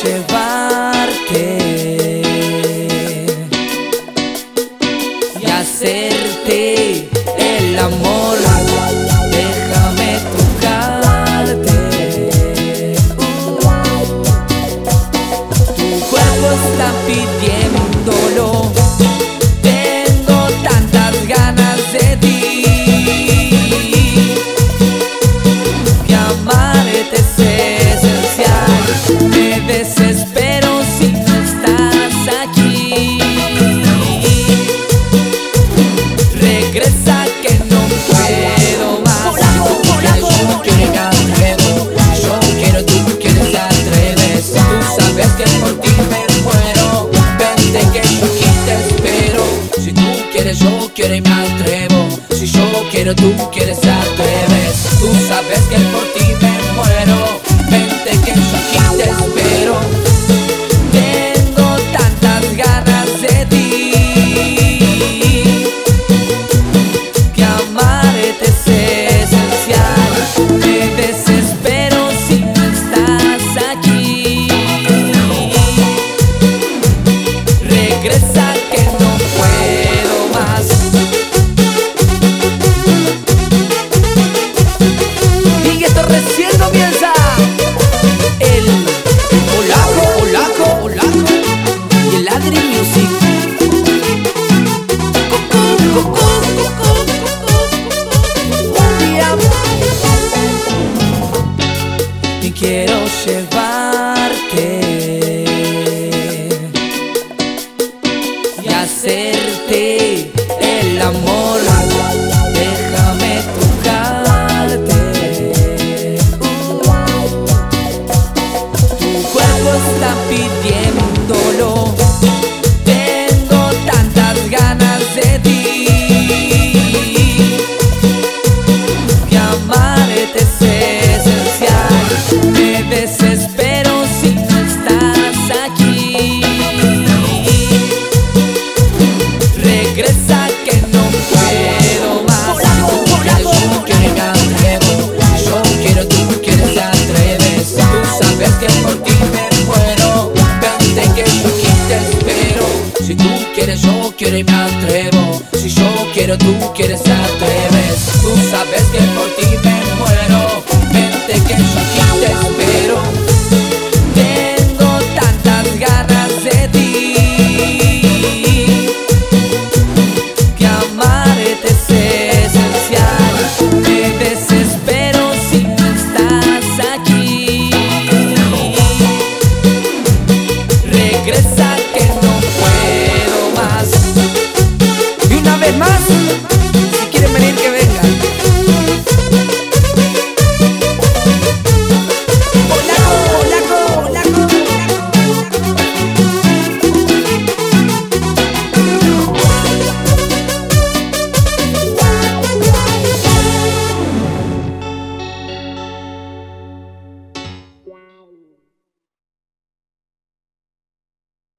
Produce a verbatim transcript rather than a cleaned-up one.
llevarte y hacerte el amor. Déjame tocarte. Tu cuerpo está pidiéndolo. Tengo tantas ganas de ti. Que amarte es esencial. Me desespero si no estás aquí. Regresa que no puedo más. Yo quiero que atrevo. Yo quiero, tú quieres, te atreves. Tú sabes que por ti me muero. Vente que yo aquí te espero. Si tú quieres, yo quiero y me atrevo. Si yo quiero, tú quieres, te atreves. Tú sabes que por ti me muero. Vente que yo aquí te espero. Tengo tantas ganas de ti. Que amarte es esencial. Me desespero si no estás aquí. Regresa que no puedo más. Y esto recién comienza. El polaco, polaco, polaco y el Adri Music. Cucú, cucú, cucú, cucú. Un día y quiero llevarte y hacerte el amor. Déjame tocarte. Tu cuerpo está pidiéndolo. Tengo tantas ganas de ti. Que amarte es esencial. Me desespero si no estás aquí. Regresa que no puedo más. Yo quiero que atrevo. Yo quiero, tú quieres, te atreves. Tú sabes que por ti me muero. Vente que yo aquí te espero. Si tú quieres, yo quiero y me atrevo. Si yo quiero, tú quieres,